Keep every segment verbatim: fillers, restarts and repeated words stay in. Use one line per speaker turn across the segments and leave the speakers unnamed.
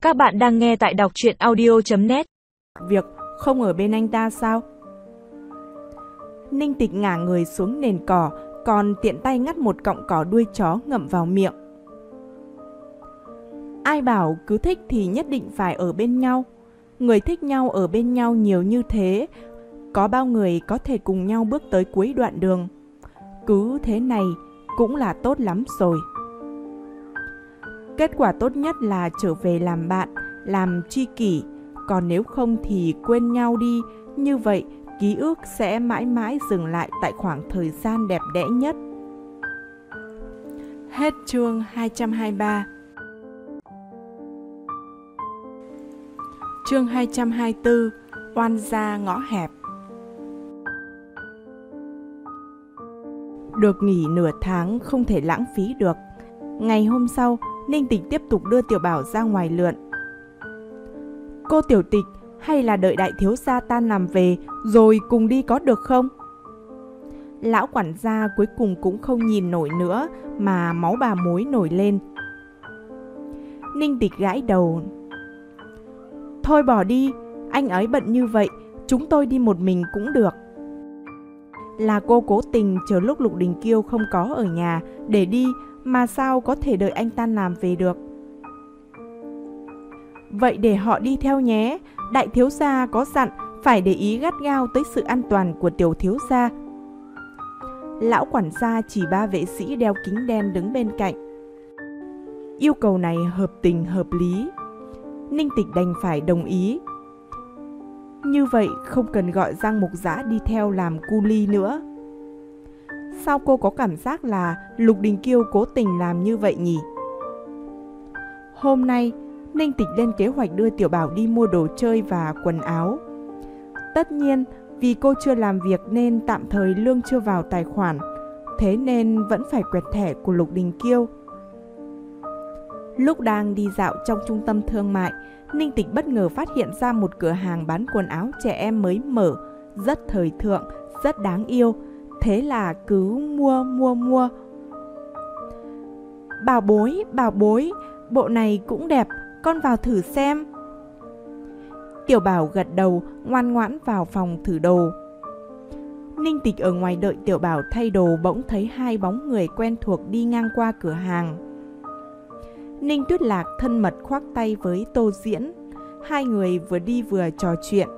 Các bạn đang nghe tại đọc truyện audio chấm net.
Việc không ở bên anh ta sao? Ninh Tịch ngả người xuống nền cỏ, còn tiện tay ngắt một cọng cỏ đuôi chó ngậm vào miệng. Ai bảo cứ thích thì nhất định phải ở bên nhau. Người thích nhau ở bên nhau nhiều như thế, có bao người có thể cùng nhau bước tới cuối đoạn đường. Cứ thế này cũng là tốt lắm rồi. Kết quả tốt nhất là trở về làm bạn, làm tri kỷ. Còn nếu không thì quên nhau đi. Như vậy ký ức sẽ mãi mãi dừng lại tại khoảng thời gian đẹp đẽ nhất. Hết chương hai trăm hai mươi ba. Chương hai trăm hai mươi tư. Oan gia ngõ hẹp. Được nghỉ nửa tháng không thể lãng phí được. Ngày hôm sau, Ninh Tịch tiếp tục đưa Tiểu Bảo ra ngoài lượn. Cô Tiểu Tịch, hay là đợi đại thiếu gia tan làm về rồi cùng đi có được không? Lão quản gia cuối cùng cũng không nhìn nổi nữa mà máu bà mối nổi lên. Ninh Tịch gãi đầu. Thôi bỏ đi, anh ấy bận như vậy, chúng tôi đi một mình cũng được. Là cô cố tình chờ lúc Lục Đình Kiêu không có ở nhà để đi, mà sao có thể đợi anh tan làm về được. Vậy để họ đi theo nhé, đại thiếu gia có dặn phải để ý gắt gao tới sự an toàn của tiểu thiếu gia. Lão quản gia chỉ ba vệ sĩ đeo kính đen đứng bên cạnh. Yêu cầu này hợp tình hợp lý. Ninh Tịch đành phải đồng ý. Như vậy không cần gọi Giang Mục Giã đi theo làm cu ly nữa. Sao cô có cảm giác là Lục Đình Kiêu cố tình làm như vậy nhỉ? Hôm nay, Ninh Tịch lên kế hoạch đưa Tiểu Bảo đi mua đồ chơi và quần áo. Tất nhiên, vì cô chưa làm việc nên tạm thời lương chưa vào tài khoản, thế nên vẫn phải quẹt thẻ của Lục Đình Kiêu. Lúc đang đi dạo trong trung tâm thương mại, Ninh Tịch bất ngờ phát hiện ra một cửa hàng bán quần áo trẻ em mới mở, rất thời thượng, rất đáng yêu. Thế là cứ mua mua mua. Bảo bối, bảo bối, bộ này cũng đẹp, con vào thử xem. Tiểu Bảo gật đầu, ngoan ngoãn vào phòng thử đồ. Ninh Tịch ở ngoài đợi Tiểu Bảo thay đồ bỗng thấy hai bóng người quen thuộc đi ngang qua cửa hàng. Ninh Tuyết Lạc thân mật khoác tay với Tô Diễn. Hai người vừa đi vừa trò chuyện.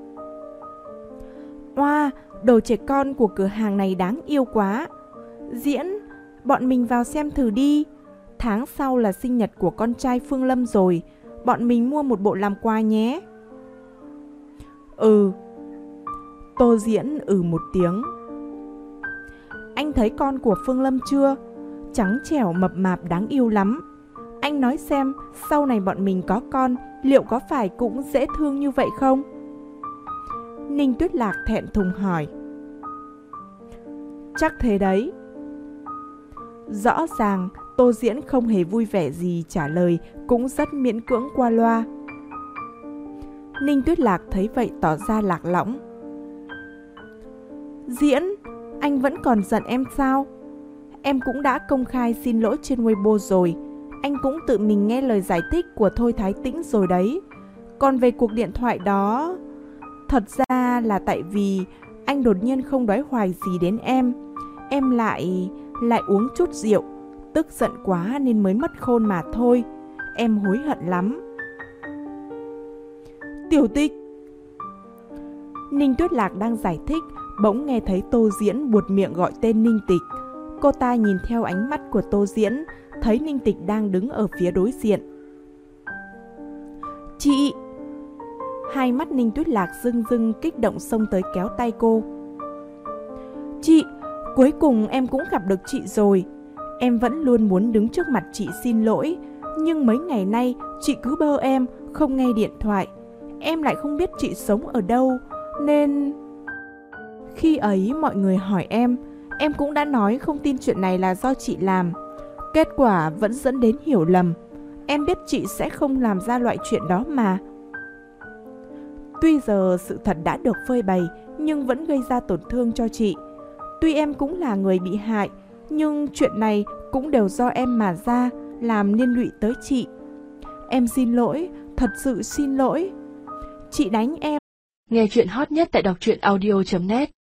Oa, đồ trẻ con của cửa hàng này đáng yêu quá. Diễn, bọn mình vào xem thử đi. Tháng sau là sinh nhật của con trai Phương Lâm rồi, bọn mình mua một bộ làm quà nhé. Ừ. Tô Diễn ừ một tiếng. Anh thấy con của Phương Lâm chưa? Trắng trẻo mập mạp đáng yêu lắm. Anh nói xem, sau này bọn mình có con, liệu có phải cũng dễ thương như vậy không? Ninh Tuyết Lạc thẹn thùng hỏi. Chắc thế đấy. Rõ ràng Tô Diễn không hề vui vẻ gì trả lời, cũng rất miễn cưỡng qua loa. Ninh Tuyết Lạc thấy vậy tỏ ra lạc lõng. Diễn, anh vẫn còn giận em sao? Em cũng đã công khai xin lỗi trên Weibo rồi. Anh cũng tự mình nghe lời giải thích của Thôi Thái Tĩnh rồi đấy. Còn về cuộc điện thoại đó, thật ra là tại vì anh đột nhiên không đoái hoài gì đến em. Em lại... lại uống chút rượu, tức giận quá nên mới mất khôn mà thôi. Em hối hận lắm. Tiểu Tịch. Ninh Tuyết Lạc đang giải thích, bỗng nghe thấy Tô Diễn buột miệng gọi tên Ninh Tịch. Cô ta nhìn theo ánh mắt của Tô Diễn, thấy Ninh Tịch đang đứng ở phía đối diện. Chị! Hai mắt Ninh Tuyết Lạc rưng rưng kích động xông tới kéo tay cô. Chị! Cuối cùng em cũng gặp được chị rồi. Em vẫn luôn muốn đứng trước mặt chị xin lỗi, nhưng mấy ngày nay chị cứ bơ em, không nghe điện thoại. Em lại không biết chị sống ở đâu, nên... Khi ấy mọi người hỏi em, em cũng đã nói không tin chuyện này là do chị làm. Kết quả vẫn dẫn đến hiểu lầm. Em biết chị sẽ không làm ra loại chuyện đó mà. Tuy giờ sự thật đã được phơi bày, nhưng vẫn gây ra tổn thương cho chị. Tuy em cũng là người bị hại, nhưng chuyện này cũng đều do em mà ra, làm liên lụy tới chị. Em xin lỗi, thật sự xin lỗi. Chị đánh em.
Nghe chuyện hot nhất tại đọc truyện audio chấm net.